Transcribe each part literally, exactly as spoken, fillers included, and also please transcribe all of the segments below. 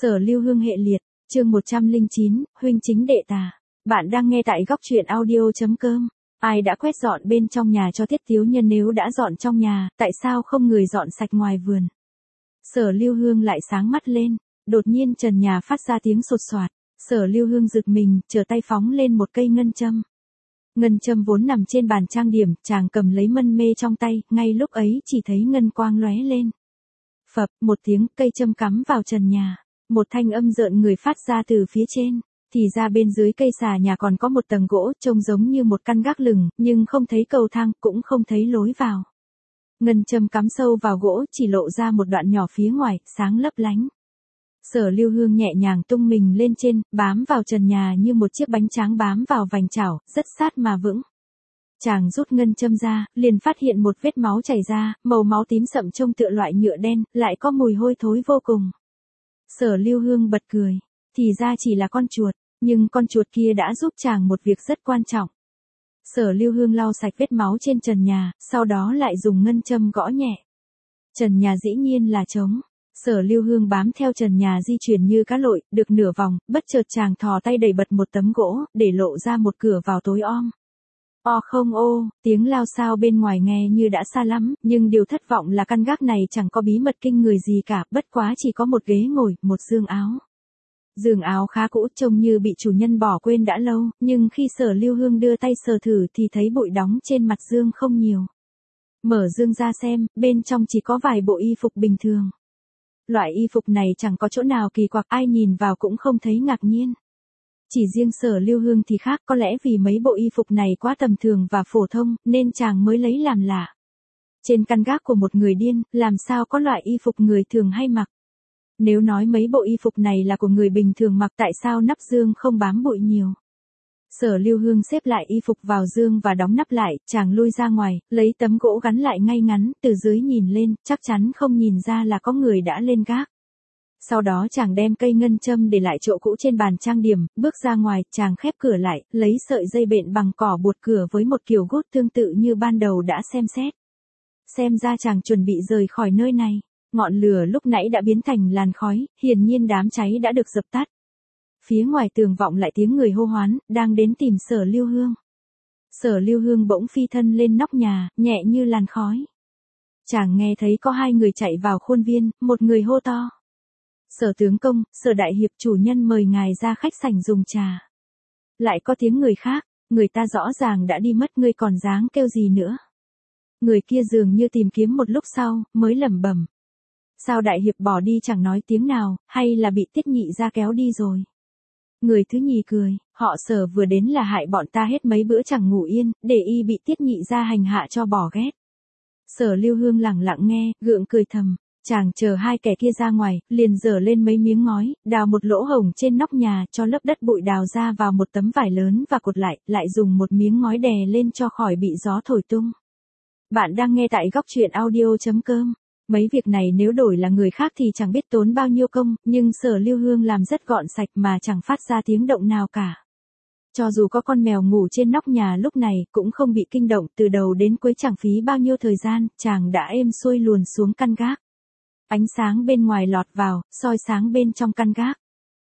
Sở Lưu Hương hệ liệt, chương một trăm lẻ chín, huynh chính đệ tà. Bạn đang nghe tại góc truyện audio chấm com. Ai đã quét dọn bên trong nhà cho Tiết Tiếu Nhân, nếu đã dọn trong nhà, tại sao không người dọn sạch ngoài vườn? Sở Lưu Hương lại sáng mắt lên, đột nhiên trần nhà phát ra tiếng sột soạt. Sở Lưu Hương giật mình, trở tay phóng lên một cây ngân châm. Ngân châm vốn nằm trên bàn trang điểm, chàng cầm lấy mân mê trong tay, ngay lúc ấy chỉ thấy ngân quang lóe lên. Phập, một tiếng, cây châm cắm vào trần nhà. Một thanh âm rợn người phát ra từ phía trên, thì ra bên dưới cây xà nhà còn có một tầng gỗ, trông giống như một căn gác lửng, nhưng không thấy cầu thang, cũng không thấy lối vào. Ngân châm cắm sâu vào gỗ, chỉ lộ ra một đoạn nhỏ phía ngoài, sáng lấp lánh. Sở Lưu Hương nhẹ nhàng tung mình lên trên, bám vào trần nhà như một chiếc bánh tráng bám vào vành chảo, rất sát mà vững. Chàng rút ngân châm ra, liền phát hiện một vết máu chảy ra, màu máu tím sậm trông tựa loại nhựa đen, lại có mùi hôi thối vô cùng. Sở Lưu Hương bật cười, thì ra chỉ là con chuột, nhưng con chuột kia đã giúp chàng một việc rất quan trọng. Sở Lưu Hương lau sạch vết máu trên trần nhà, sau đó lại dùng ngân châm gõ nhẹ. Trần nhà dĩ nhiên là trống. Sở Lưu Hương bám theo trần nhà di chuyển như cá lội, được nửa vòng, bất chợt chàng thò tay đẩy bật một tấm gỗ, để lộ ra một cửa vào tối om. O không ô, tiếng lao xao bên ngoài nghe như đã xa lắm, nhưng điều thất vọng là căn gác này chẳng có bí mật kinh người gì cả, bất quá chỉ có một ghế ngồi, một giường áo. Giường áo khá cũ, trông như bị chủ nhân bỏ quên đã lâu, nhưng khi Sở Lưu Hương đưa tay sờ thử thì thấy bụi đóng trên mặt giường không nhiều. Mở giường ra xem, bên trong chỉ có vài bộ y phục bình thường. Loại y phục này chẳng có chỗ nào kỳ quặc, ai nhìn vào cũng không thấy ngạc nhiên. Chỉ riêng Sở Lưu Hương thì khác, có lẽ vì mấy bộ y phục này quá tầm thường và phổ thông, nên chàng mới lấy làm lạ. Trên căn gác của một người điên, làm sao có loại y phục người thường hay mặc? Nếu nói mấy bộ y phục này là của người bình thường mặc, tại sao nắp giường không bám bụi nhiều? Sở Lưu Hương xếp lại y phục vào giường và đóng nắp lại, chàng lui ra ngoài, lấy tấm gỗ gắn lại ngay ngắn, từ dưới nhìn lên, chắc chắn không nhìn ra là có người đã lên gác. Sau đó chàng đem cây ngân châm để lại chỗ cũ trên bàn trang điểm, bước ra ngoài, chàng khép cửa lại, lấy sợi dây bện bằng cỏ buộc cửa với một kiểu gút tương tự như ban đầu đã xem xét. Xem ra chàng chuẩn bị rời khỏi nơi này. Ngọn lửa lúc nãy đã biến thành làn khói, hiển nhiên đám cháy đã được dập tắt. Phía ngoài tường vọng lại tiếng người hô hoán, đang đến tìm Sở Lưu Hương. Sở Lưu Hương bỗng phi thân lên nóc nhà, nhẹ như làn khói. Chàng nghe thấy có hai người chạy vào khuôn viên, một người hô to. Sở tướng công, Sở đại hiệp, chủ nhân mời ngài ra khách sảnh dùng trà. Lại có tiếng người khác, người ta rõ ràng đã đi mất, ngươi còn dáng kêu gì nữa. Người kia dường như tìm kiếm một lúc sau, mới lẩm bẩm. Sao đại hiệp bỏ đi chẳng nói tiếng nào, hay là bị Tiết nhị ra kéo đi rồi? Người thứ nhì cười, họ Sở vừa đến là hại bọn ta hết mấy bữa chẳng ngủ yên, để y bị Tiết nhị ra hành hạ cho bỏ ghét. Sở Lưu Hương lẳng lặng nghe, gượng cười thầm. Chàng chờ hai kẻ kia ra ngoài, liền giở lên mấy miếng ngói, đào một lỗ hổng trên nóc nhà, cho lớp đất bụi đào ra vào một tấm vải lớn và cột lại, lại dùng một miếng ngói đè lên cho khỏi bị gió thổi tung. Bạn đang nghe tại góc truyện audio chấm com. Mấy việc này nếu đổi là người khác thì chẳng biết tốn bao nhiêu công, nhưng Sở Lưu Hương làm rất gọn sạch mà chẳng phát ra tiếng động nào cả. Cho dù có con mèo ngủ trên nóc nhà lúc này, cũng không bị kinh động, từ đầu đến cuối chẳng phí bao nhiêu thời gian, chàng đã êm xuôi luồn xuống căn gác. Ánh sáng bên ngoài lọt vào, soi sáng bên trong căn gác.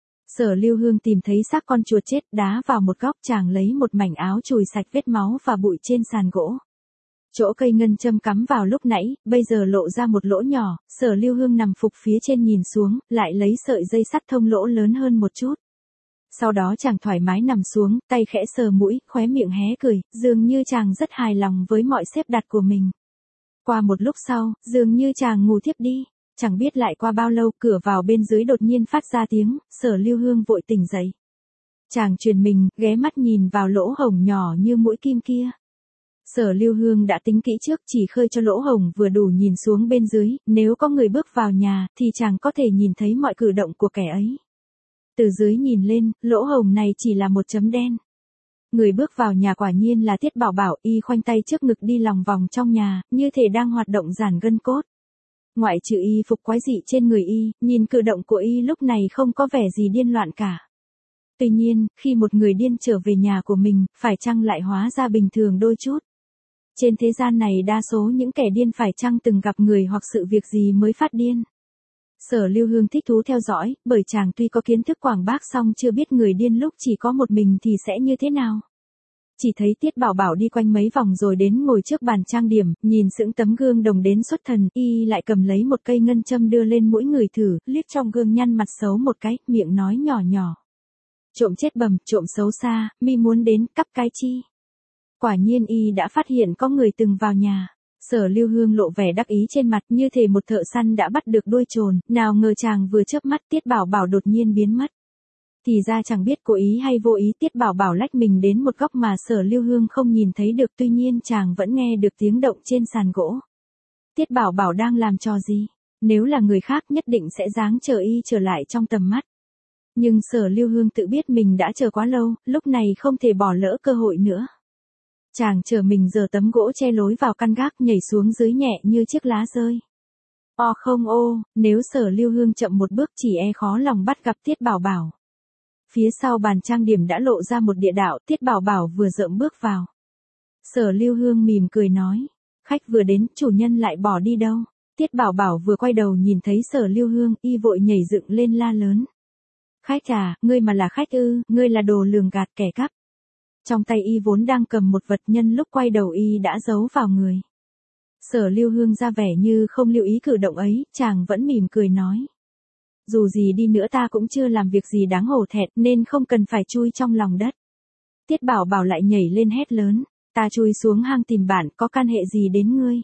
Sở Lưu Hương tìm thấy xác con chuột chết, đá vào một góc, chàng lấy một mảnh áo chùi sạch vết máu và bụi trên sàn gỗ. Chỗ cây ngân châm cắm vào lúc nãy, bây giờ lộ ra một lỗ nhỏ, Sở Lưu Hương nằm phục phía trên nhìn xuống, lại lấy sợi dây sắt thông lỗ lớn hơn một chút. Sau đó chàng thoải mái nằm xuống, tay khẽ sờ mũi, khóe miệng hé cười, dường như chàng rất hài lòng với mọi xếp đặt của mình. Qua một lúc sau, dường như chàng ngủ thiếp đi. Chẳng biết lại qua bao lâu, cửa vào bên dưới đột nhiên phát ra tiếng, Sở Lưu Hương vội tỉnh dậy. Chàng truyền mình, ghé mắt nhìn vào lỗ hổng nhỏ như mũi kim kia. Sở Lưu Hương đã tính kỹ trước, chỉ khơi cho lỗ hổng vừa đủ nhìn xuống bên dưới, nếu có người bước vào nhà, thì chàng có thể nhìn thấy mọi cử động của kẻ ấy. Từ dưới nhìn lên, lỗ hổng này chỉ là một chấm đen. Người bước vào nhà quả nhiên là Tiết Bảo Bảo, y khoanh tay trước ngực đi lòng vòng trong nhà, như thể đang hoạt động giãn gân cốt. Ngoại trừ y phục quái dị trên người y, nhìn cử động của y lúc này không có vẻ gì điên loạn cả. Tuy nhiên, khi một người điên trở về nhà của mình, phải chăng lại hóa ra bình thường đôi chút? Trên thế gian này đa số những kẻ điên phải chăng từng gặp người hoặc sự việc gì mới phát điên? Sở Lưu Hương thích thú theo dõi, bởi chàng tuy có kiến thức quảng bác song chưa biết người điên lúc chỉ có một mình thì sẽ như thế nào. Chỉ thấy Tiết Bảo Bảo đi quanh mấy vòng rồi đến ngồi trước bàn trang điểm, nhìn sững tấm gương đồng đến xuất thần, y lại cầm lấy một cây ngân châm đưa lên mũi người thử, liếc trong gương nhăn mặt xấu một cái, miệng nói nhỏ nhỏ. Trộm chết bầm, trộm xấu xa, mi muốn đến cắp cái chi. Quả nhiên y đã phát hiện có người từng vào nhà. Sở Lưu Hương lộ vẻ đắc ý trên mặt như thể một thợ săn đã bắt được đuôi trồn, nào ngờ chàng vừa chớp mắt Tiết Bảo Bảo đột nhiên biến mất. Thì ra chẳng biết cố ý hay vô ý Tiết Bảo Bảo lách mình đến một góc mà Sở Lưu Hương không nhìn thấy được, tuy nhiên chàng vẫn nghe được tiếng động trên sàn gỗ. Tiết Bảo Bảo đang làm trò gì? Nếu là người khác nhất định sẽ giáng chờ y trở lại trong tầm mắt. Nhưng Sở Lưu Hương tự biết mình đã chờ quá lâu, lúc này không thể bỏ lỡ cơ hội nữa. Chàng chờ mình giở tấm gỗ che lối vào căn gác nhảy xuống dưới nhẹ như chiếc lá rơi. O không ô, nếu Sở Lưu Hương chậm một bước chỉ e khó lòng bắt gặp Tiết Bảo Bảo. Phía sau bàn trang điểm đã lộ ra một địa đạo, Tiết Bảo Bảo vừa dợm bước vào. Sở Lưu Hương mỉm cười nói, khách vừa đến, chủ nhân lại bỏ đi đâu. Tiết Bảo Bảo vừa quay đầu nhìn thấy Sở Lưu Hương, y vội nhảy dựng lên la lớn. Khách à, ngươi mà là khách ư, ngươi là đồ lường gạt kẻ cắp. Trong tay y vốn đang cầm một vật, nhân lúc quay đầu y đã giấu vào người. Sở Lưu Hương ra vẻ như không lưu ý cử động ấy, chàng vẫn mỉm cười nói. Dù gì đi nữa ta cũng chưa làm việc gì đáng hổ thẹn nên không cần phải chui trong lòng đất. Tiết Bảo Bảo lại nhảy lên hét lớn, ta chui xuống hang tìm bạn, có can hệ gì đến ngươi?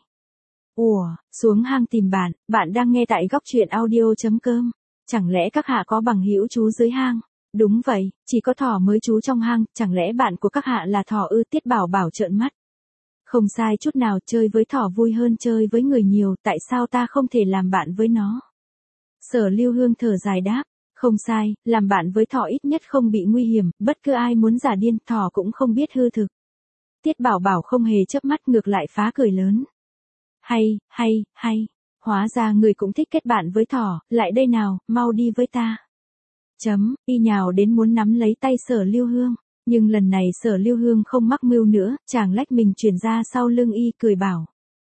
Ủa, xuống hang tìm bạn, bạn đang nghe tại góc truyện audio chấm com. Chẳng lẽ các hạ có bằng hữu trú dưới hang? Đúng vậy, chỉ có thỏ mới trú trong hang, chẳng lẽ bạn của các hạ là thỏ ư? Tiết Bảo Bảo trợn mắt. Không sai chút nào, chơi với thỏ vui hơn chơi với người nhiều, tại sao ta không thể làm bạn với nó? Sở Lưu Hương thở dài đáp, không sai, làm bạn với thỏ ít nhất không bị nguy hiểm, bất cứ ai muốn giả điên, thỏ cũng không biết hư thực. Tiết Bảo Bảo không hề chớp mắt ngược lại phá cười lớn. Hay, hay, hay, hóa ra người cũng thích kết bạn với thỏ, lại đây nào, mau đi với ta. Chấm, y nhào đến muốn nắm lấy tay Sở Lưu Hương, nhưng lần này Sở Lưu Hương không mắc mưu nữa, chàng lách mình chuyển ra sau lưng y cười bảo.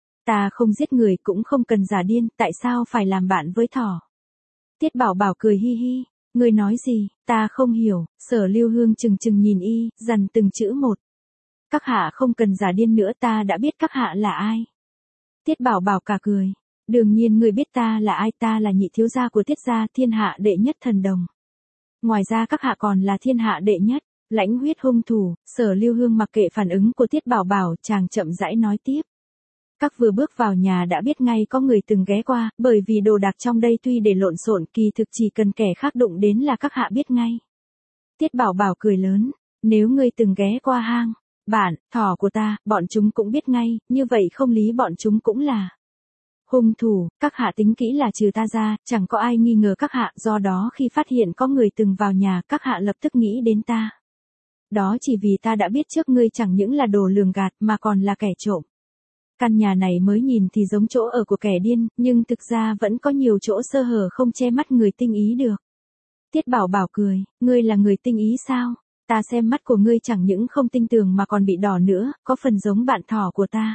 Ta không giết người cũng không cần giả điên, tại sao phải làm bạn với thỏ? Tiết Bảo Bảo cười hi hi, ngươi nói gì, ta không hiểu. Sở Lưu Hương chừng chừng nhìn y, dằn từng chữ một. Các hạ không cần giả điên nữa, ta đã biết các hạ là ai. Tiết Bảo Bảo cả cười, đương nhiên ngươi biết ta là ai, ta là nhị thiếu gia của Tiết gia, thiên hạ đệ nhất thần đồng. Ngoài ra các hạ còn là thiên hạ đệ nhất, lãnh huyết hung thủ. Sở Lưu Hương mặc kệ phản ứng của Tiết Bảo Bảo, chàng chậm rãi nói tiếp. Các vừa bước vào nhà đã biết ngay có người từng ghé qua, bởi vì đồ đạc trong đây tuy để lộn xộn kỳ thực chỉ cần kẻ khác đụng đến là các hạ biết ngay. Tiết Bảo Bảo cười lớn, nếu ngươi từng ghé qua hang, bạn, thỏ của ta, bọn chúng cũng biết ngay, như vậy không lý bọn chúng cũng là hung thủ. Các hạ tính kỹ là trừ ta ra, chẳng có ai nghi ngờ các hạ, do đó khi phát hiện có người từng vào nhà, các hạ lập tức nghĩ đến ta. Đó chỉ vì ta đã biết trước ngươi chẳng những là đồ lường gạt mà còn là kẻ trộm. Căn nhà này mới nhìn thì giống chỗ ở của kẻ điên, nhưng thực ra vẫn có nhiều chỗ sơ hở không che mắt người tinh ý được. Tiết Bảo Bảo cười, ngươi là người tinh ý sao? Ta xem mắt của ngươi chẳng những không tinh tường mà còn bị đỏ nữa, có phần giống bạn thỏ của ta.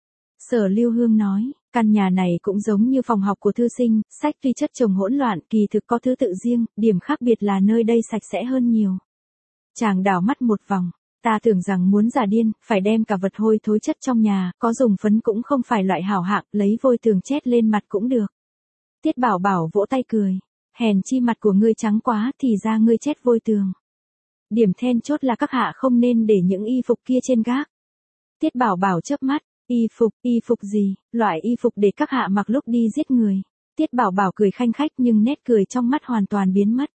Sở Lưu Hương nói, căn nhà này cũng giống như phòng học của thư sinh, sách tuy chất chồng hỗn loạn, kỳ thực có thứ tự riêng, điểm khác biệt là nơi đây sạch sẽ hơn nhiều. Chàng đảo mắt một vòng. Ta tưởng rằng muốn giả điên, phải đem cả vật hôi thối chất trong nhà, có dùng phấn cũng không phải loại hảo hạng, lấy vôi tường chét lên mặt cũng được. Tiết Bảo Bảo vỗ tay cười, hèn chi mặt của ngươi trắng quá, thì ra ngươi chét vôi tường. Điểm then chốt là các hạ không nên để những y phục kia trên gác. Tiết Bảo Bảo chớp mắt, y phục, y phục gì, loại y phục để các hạ mặc lúc đi giết người. Tiết Bảo Bảo cười khanh khách nhưng nét cười trong mắt hoàn toàn biến mất.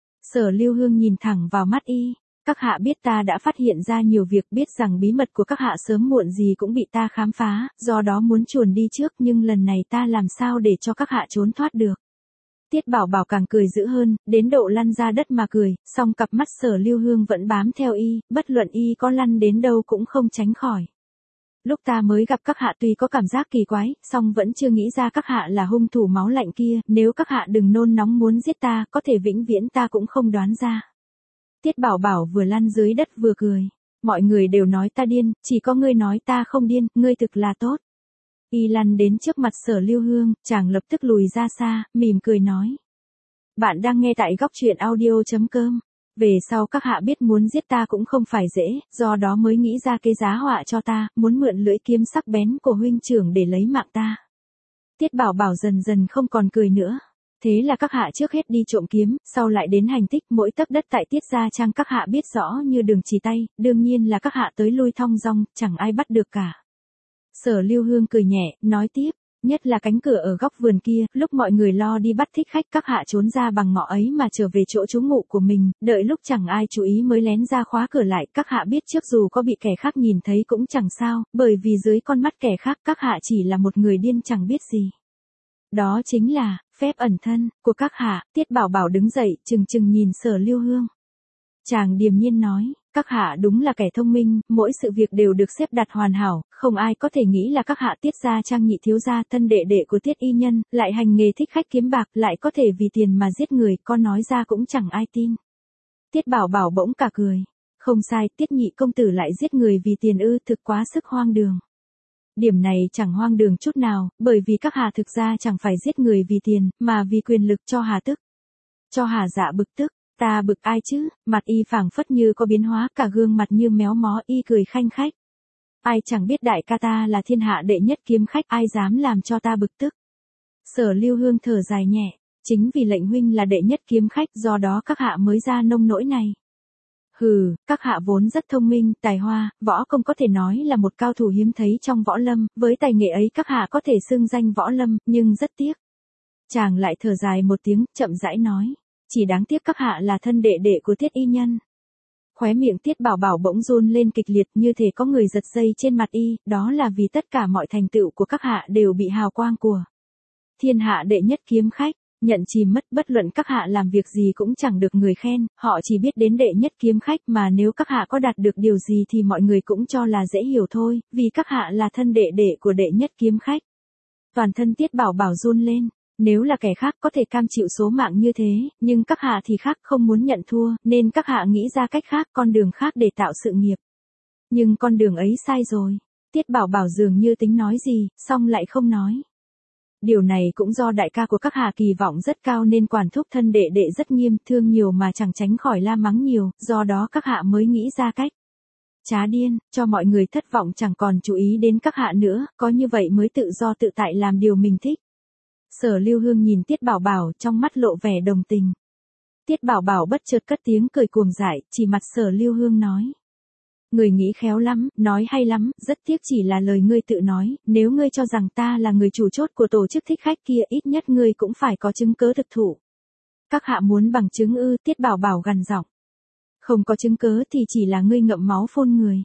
Sở Lưu Hương nhìn thẳng vào mắt y. Các hạ biết ta đã phát hiện ra nhiều việc, biết rằng bí mật của các hạ sớm muộn gì cũng bị ta khám phá, do đó muốn chuồn đi trước, nhưng lần này ta làm sao để cho các hạ trốn thoát được. Tiết Bảo Bảo càng cười dữ hơn, đến độ lăn ra đất mà cười, song cặp mắt Sở Lưu Hương vẫn bám theo y, bất luận y có lăn đến đâu cũng không tránh khỏi. Lúc ta mới gặp các hạ tuy có cảm giác kỳ quái, song vẫn chưa nghĩ ra các hạ là hung thủ máu lạnh kia, nếu các hạ đừng nôn nóng muốn giết ta, có thể vĩnh viễn ta cũng không đoán ra. Tiết Bảo Bảo vừa lăn dưới đất vừa cười. Mọi người đều nói ta điên, chỉ có ngươi nói ta không điên, ngươi thực là tốt. Y lăn đến trước mặt Sở Lưu Hương, chàng lập tức lùi ra xa, mỉm cười nói. Bạn đang nghe tại góc truyện audio.com. Về sau các hạ biết muốn giết ta cũng không phải dễ, do đó mới nghĩ ra cái giá họa cho ta, muốn mượn lưỡi kiếm sắc bén của huynh trưởng để lấy mạng ta. Tiết Bảo Bảo dần dần không còn cười nữa. Thế là các hạ trước hết đi trộm kiếm, sau lại đến hành tích mỗi tấc đất tại Tiết Gia Trang các hạ biết rõ như đường chỉ tay, đương nhiên là các hạ tới lui thong dong, chẳng ai bắt được cả. Sở Lưu Hương cười nhẹ, nói tiếp, nhất là cánh cửa ở góc vườn kia, lúc mọi người lo đi bắt thích khách các hạ trốn ra bằng ngõ ấy mà trở về chỗ trú ngụ của mình, đợi lúc chẳng ai chú ý mới lén ra khóa cửa lại, các hạ biết trước dù có bị kẻ khác nhìn thấy cũng chẳng sao, bởi vì dưới con mắt kẻ khác các hạ chỉ là một người điên chẳng biết gì. Đó chính là, phép ẩn thân, của các hạ. Tiết Bảo Bảo đứng dậy, chừng chừng nhìn Sở Lưu Hương. Chàng điềm nhiên nói, các hạ đúng là kẻ thông minh, mỗi sự việc đều được xếp đặt hoàn hảo, không ai có thể nghĩ là các hạ Tiết Gia Trang nhị thiếu gia thân đệ đệ của Tiết y nhân, lại hành nghề thích khách kiếm bạc, lại có thể vì tiền mà giết người, con nói ra cũng chẳng ai tin. Tiết Bảo Bảo bỗng cả cười, không sai, Tiết nhị công tử lại giết người vì tiền ư, thực quá sức hoang đường. Điểm này chẳng hoang đường chút nào, bởi vì các hạ thực ra chẳng phải giết người vì tiền, mà vì quyền lực. Cho hà tức. Cho hà dạ bực tức, ta bực ai chứ, mặt y phảng phất như có biến hóa, cả gương mặt như méo mó, y cười khanh khách. Ai chẳng biết đại ca ta là thiên hạ đệ nhất kiếm khách, ai dám làm cho ta bực tức. Sở Lưu Hương thở dài nhẹ, chính vì lệnh huynh là đệ nhất kiếm khách, do đó các hạ mới ra nông nỗi này. Hừ, các hạ vốn rất thông minh, tài hoa, võ công có thể nói là một cao thủ hiếm thấy trong võ lâm, với tài nghệ ấy các hạ có thể xưng danh võ lâm, nhưng rất tiếc. Chàng lại thở dài một tiếng, chậm rãi nói, chỉ đáng tiếc các hạ là thân đệ đệ của Tiết y nhân. Khóe miệng Tiết Bảo Bảo bỗng run lên kịch liệt như thể có người giật dây trên mặt y, đó là vì tất cả mọi thành tựu của các hạ đều bị hào quang của thiên hạ đệ nhất kiếm khách. Nhận chìm mất, bất luận các hạ làm việc gì cũng chẳng được người khen, họ chỉ biết đến đệ nhất kiếm khách, mà nếu các hạ có đạt được điều gì thì mọi người cũng cho là dễ hiểu thôi, vì các hạ là thân đệ đệ của đệ nhất kiếm khách. Toàn thân Tiết Bảo Bảo run lên, nếu là kẻ khác có thể cam chịu số mạng như thế, nhưng các hạ thì khác, không muốn nhận thua, nên các hạ nghĩ ra cách khác, con đường khác để tạo sự nghiệp. Nhưng con đường ấy sai rồi. Tiết Bảo Bảo dường như tính nói gì, xong lại không nói. Điều này cũng do đại ca của các hạ kỳ vọng rất cao nên quản thúc thân đệ đệ rất nghiêm, thương nhiều mà chẳng tránh khỏi la mắng nhiều, do đó các hạ mới nghĩ ra cách trá điên, cho mọi người thất vọng, chẳng còn chú ý đến các hạ nữa, có như vậy mới tự do tự tại làm điều mình thích. Sở Lưu Hương nhìn Tiết Bảo Bảo, trong mắt lộ vẻ đồng tình. Tiết Bảo Bảo bất chợt cất tiếng cười cuồng dại, chỉ mặt Sở Lưu Hương nói. Người nghĩ khéo lắm, nói hay lắm, rất tiếc chỉ là lời ngươi tự nói, nếu ngươi cho rằng ta là người chủ chốt của tổ chức thích khách kia, ít nhất ngươi cũng phải có chứng cớ thực thụ. Các hạ muốn bằng chứng ư? Tiết Bảo Bảo gằn giọng. Không có chứng cớ thì chỉ là ngươi ngậm máu phun người.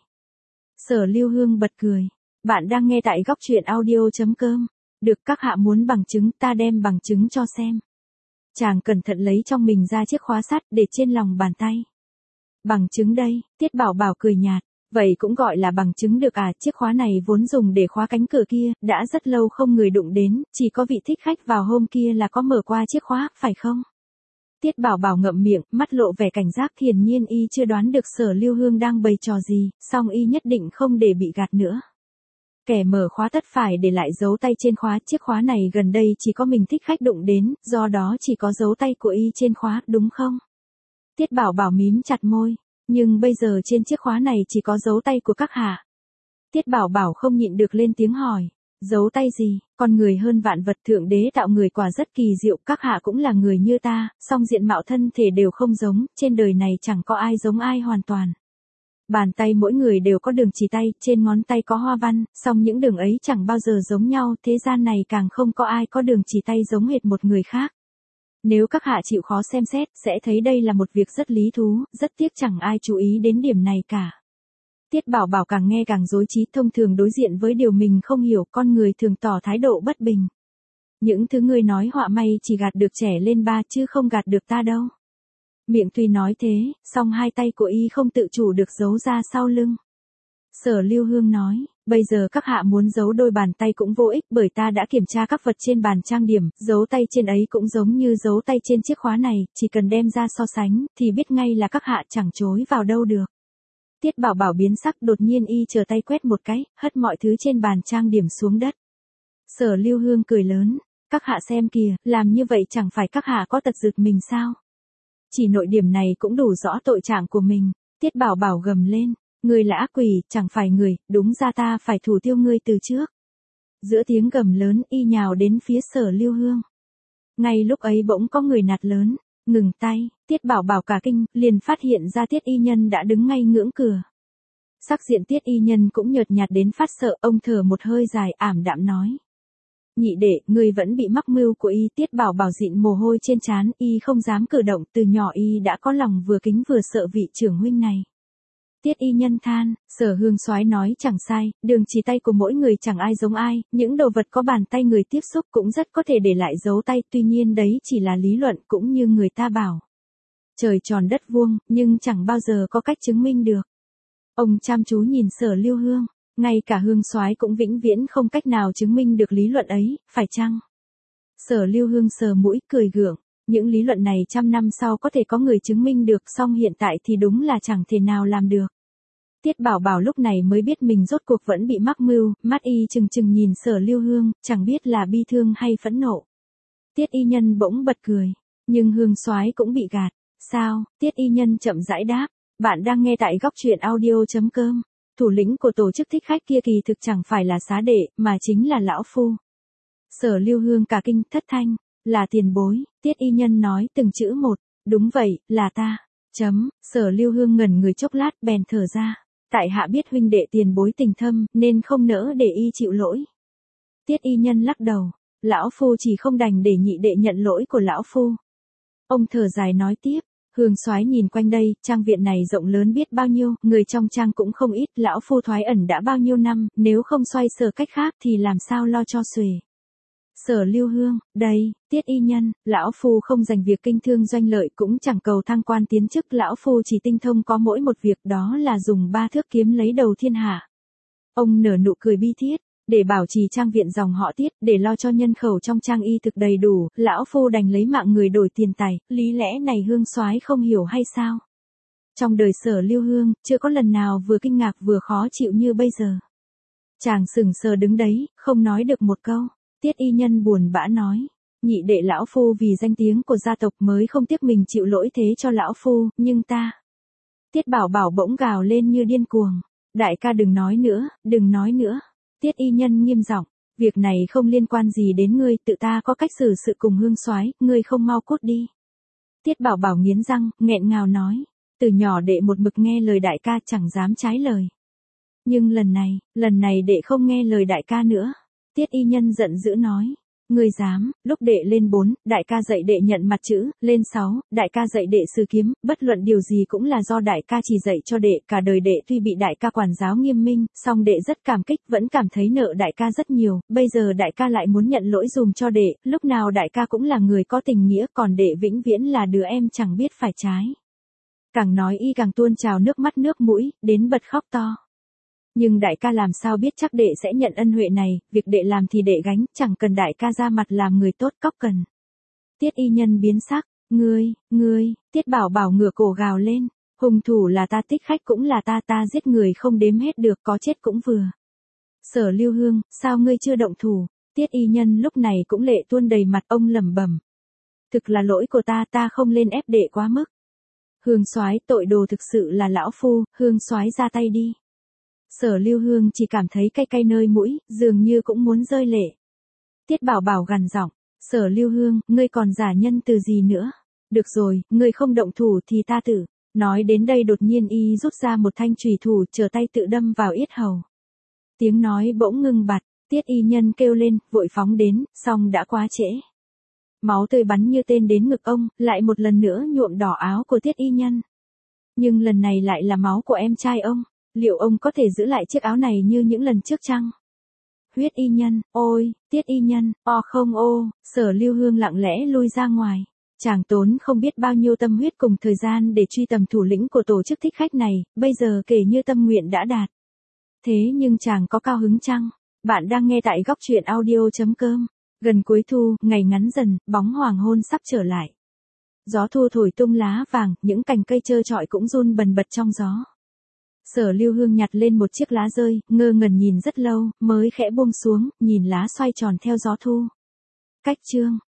Sở Lưu Hương bật cười. Bạn đang nghe tại góc truyện audio.com. Được, các hạ muốn bằng chứng, ta đem bằng chứng cho xem. Chàng cẩn thận lấy trong mình ra chiếc khóa sắt để trên lòng bàn tay. Bằng chứng đây, Tiết Bảo Bảo cười nhạt, vậy cũng gọi là bằng chứng được à, chiếc khóa này vốn dùng để khóa cánh cửa kia, đã rất lâu không người đụng đến, chỉ có vị thích khách vào hôm kia là có mở qua chiếc khóa, phải không? Tiết Bảo Bảo ngậm miệng, mắt lộ vẻ cảnh giác, hiển nhiên y chưa đoán được Sở Lưu Hương đang bày trò gì, song y nhất định không để bị gạt nữa. Kẻ mở khóa tất phải để lại dấu tay trên khóa, chiếc khóa này gần đây chỉ có mình thích khách đụng đến, do đó chỉ có dấu tay của y trên khóa, đúng không? Tiết Bảo Bảo mím chặt môi, nhưng bây giờ trên chiếc khóa này chỉ có dấu tay của các hạ. Tiết Bảo Bảo không nhịn được lên tiếng hỏi, dấu tay gì? Con người hơn vạn vật, thượng đế tạo người quả rất kỳ diệu, các hạ cũng là người như ta, song diện mạo thân thể đều không giống, trên đời này chẳng có ai giống ai hoàn toàn. Bàn tay mỗi người đều có đường chỉ tay, trên ngón tay có hoa văn, song những đường ấy chẳng bao giờ giống nhau, thế gian này càng không có ai có đường chỉ tay giống hệt một người khác. Nếu các hạ chịu khó xem xét, sẽ thấy đây là một việc rất lý thú, rất tiếc chẳng ai chú ý đến điểm này cả. Tiết Bảo Bảo càng nghe càng rối trí, thông thường đối diện với điều mình không hiểu, con người thường tỏ thái độ bất bình. Những thứ ngươi nói họa may chỉ gạt được trẻ lên ba chứ không gạt được ta đâu. Miệng tuy nói thế, song hai tay của y không tự chủ được giấu ra sau lưng. Sở Lưu Hương nói, bây giờ các hạ muốn giấu đôi bàn tay cũng vô ích, bởi ta đã kiểm tra các vật trên bàn trang điểm, dấu tay trên ấy cũng giống như dấu tay trên chiếc khóa này, chỉ cần đem ra so sánh, thì biết ngay là các hạ chẳng chối vào đâu được. Tiết Bảo Bảo biến sắc, đột nhiên y chờ tay quét một cái, hất mọi thứ trên bàn trang điểm xuống đất. Sở Lưu Hương cười lớn, các hạ xem kìa, làm như vậy chẳng phải các hạ có tật giật mình sao? Chỉ nội điểm này cũng đủ rõ tội trạng của mình. Tiết Bảo Bảo gầm lên, ngươi là ác quỷ, chẳng phải người, đúng ra ta phải thủ tiêu ngươi từ trước. Giữa tiếng gầm lớn y nhào đến phía Sở Lưu Hương. Ngay lúc ấy bỗng có người nạt lớn, ngừng tay, Tiết Bảo Bảo cả kinh, liền phát hiện ra Tiết Y Nhân đã đứng ngay ngưỡng cửa. Sắc diện Tiết Y Nhân cũng nhợt nhạt đến phát sợ, ông thở một hơi dài ảm đạm nói. Nhị đệ, ngươi vẫn bị mắc mưu của y. Tiết Bảo Bảo dịn mồ hôi trên trán, y không dám cử động, từ nhỏ y đã có lòng vừa kính vừa sợ vị trưởng huynh này. Tiết Y Nhân than, Sở Hương Soái nói chẳng sai, đường chỉ tay của mỗi người chẳng ai giống ai, những đồ vật có bàn tay người tiếp xúc cũng rất có thể để lại dấu tay, tuy nhiên đấy chỉ là lý luận, cũng như người ta bảo. Trời tròn đất vuông, nhưng chẳng bao giờ có cách chứng minh được. Ông chăm chú nhìn Sở Lưu Hương, ngay cả Hương Soái cũng vĩnh viễn không cách nào chứng minh được lý luận ấy, phải chăng? Sở Lưu Hương sờ mũi, cười gượng, những lý luận này trăm năm sau có thể có người chứng minh được, song hiện tại thì đúng là chẳng thể nào làm được. Tiết Bảo Bảo lúc này mới biết mình rốt cuộc vẫn bị mắc mưu, mắt y trừng trừng nhìn Sở Lưu Hương, chẳng biết là bi thương hay phẫn nộ. Tiết Y Nhân bỗng bật cười, nhưng Hương Soái cũng bị gạt. Sao? Tiết Y Nhân chậm rãi đáp, bạn đang nghe tại góc truyện audio.com. Thủ lĩnh của tổ chức thích khách kia kỳ thực chẳng phải là xá đệ, mà chính là lão phu. Sở Lưu Hương cả kinh thất thanh, là tiền bối. Tiết Y Nhân nói từng chữ một, đúng vậy, là ta. Chấm, Sở Lưu Hương ngẩn người chốc lát bèn thở ra. Tại hạ biết huynh đệ tiền bối tình thâm, nên không nỡ để y chịu lỗi. Tiết Y Nhân lắc đầu, lão phu chỉ không đành để nhị đệ nhận lỗi của lão phu. Ông thở dài nói tiếp, Hương Soái nhìn quanh đây, trang viện này rộng lớn biết bao nhiêu, người trong trang cũng không ít, lão phu thoái ẩn đã bao nhiêu năm, nếu không xoay sở cách khác thì làm sao lo cho xuể. Sở Lưu Hương, đây, Tiết Y Nhân, lão phu không dành việc kinh thương doanh lợi, cũng chẳng cầu thăng quan tiến chức, lão phu chỉ tinh thông có mỗi một việc, đó là dùng ba thước kiếm lấy đầu thiên hạ. Ông nở nụ cười bi thiết, để bảo trì trang viện dòng họ Tiết, để lo cho nhân khẩu trong trang y thực đầy đủ, lão phu đành lấy mạng người đổi tiền tài, lý lẽ này Hương Soái không hiểu hay sao? Trong đời Sở Lưu Hương, chưa có lần nào vừa kinh ngạc vừa khó chịu như bây giờ. Chàng sững sờ đứng đấy, không nói được một câu. Tiết Y Nhân buồn bã nói, nhị đệ lão phu vì danh tiếng của gia tộc mới không tiếc mình chịu lỗi thế cho lão phu, nhưng ta. Tiết Bảo Bảo bỗng gào lên như điên cuồng, đại ca đừng nói nữa, đừng nói nữa. Tiết Y Nhân nghiêm giọng, việc này không liên quan gì đến ngươi, tự ta có cách xử sự cùng Hương Soái, ngươi không mau cút đi. Tiết Bảo Bảo nghiến răng, nghẹn ngào nói, từ nhỏ đệ một mực nghe lời đại ca, chẳng dám trái lời. Nhưng lần này, lần này đệ không nghe lời đại ca nữa. Tiết Y Nhân giận dữ nói, ngươi dám, lúc đệ lên bốn, đại ca dạy đệ nhận mặt chữ, lên sáu, đại ca dạy đệ sử kiếm, bất luận điều gì cũng là do đại ca chỉ dạy cho đệ, cả đời đệ tuy bị đại ca quản giáo nghiêm minh, song đệ rất cảm kích, vẫn cảm thấy nợ đại ca rất nhiều, bây giờ đại ca lại muốn nhận lỗi dùm cho đệ, lúc nào đại ca cũng là người có tình nghĩa, còn đệ vĩnh viễn là đứa em chẳng biết phải trái. Càng nói y càng tuôn trào nước mắt nước mũi, đến bật khóc to. Nhưng đại ca làm sao biết chắc đệ sẽ nhận ân huệ này, việc đệ làm thì đệ gánh, chẳng cần đại ca ra mặt làm người tốt cóc cần. Tiết Y Nhân biến sắc, ngươi, ngươi, Tiết Bảo Bảo ngửa cổ gào lên, hung thủ là ta, thích khách cũng là ta, ta giết người không đếm hết được, có chết cũng vừa. Sở Lưu Hương, sao ngươi chưa động thủ? Tiết Y Nhân lúc này cũng lệ tuôn đầy mặt, ông lẩm bẩm. Thực là lỗi của ta, ta không lên ép đệ quá mức. Hương Soái, tội đồ thực sự là lão phu, Hương Soái ra tay đi. Sở Lưu Hương chỉ cảm thấy cay cay nơi mũi, dường như cũng muốn rơi lệ. Tiết Bảo Bảo gằn giọng, Sở Lưu Hương, ngươi còn giả nhân từ gì nữa? Được rồi, ngươi không động thủ thì ta tự. Nói đến đây đột nhiên y rút ra một thanh chùy thủ, trở tay tự đâm vào yết hầu. Tiếng nói bỗng ngưng bặt, Tiết Y Nhân kêu lên, vội phóng đến, song đã quá trễ. Máu tươi bắn như tên đến ngực ông, lại một lần nữa nhuộm đỏ áo của Tiết Y Nhân. Nhưng lần này lại là máu của em trai ông. Liệu ông có thể giữ lại chiếc áo này như những lần trước chăng? Huyết Y Nhân, ôi, Tiết Y Nhân, o không ô, Sở Lưu Hương lặng lẽ lui ra ngoài. Chàng tốn không biết bao nhiêu tâm huyết cùng thời gian để truy tầm thủ lĩnh của tổ chức thích khách này, bây giờ kể như tâm nguyện đã đạt. Thế nhưng chàng có cao hứng chăng? Bạn đang nghe tại góc truyện audio.com. Gần cuối thu, ngày ngắn dần, bóng hoàng hôn sắp trở lại. Gió thu thổi tung lá vàng, những cành cây trơ trọi cũng run bần bật trong gió. Sở Lưu Hương nhặt lên một chiếc lá rơi, ngơ ngẩn nhìn rất lâu, mới khẽ buông xuống, nhìn lá xoay tròn theo gió thu. Cách chương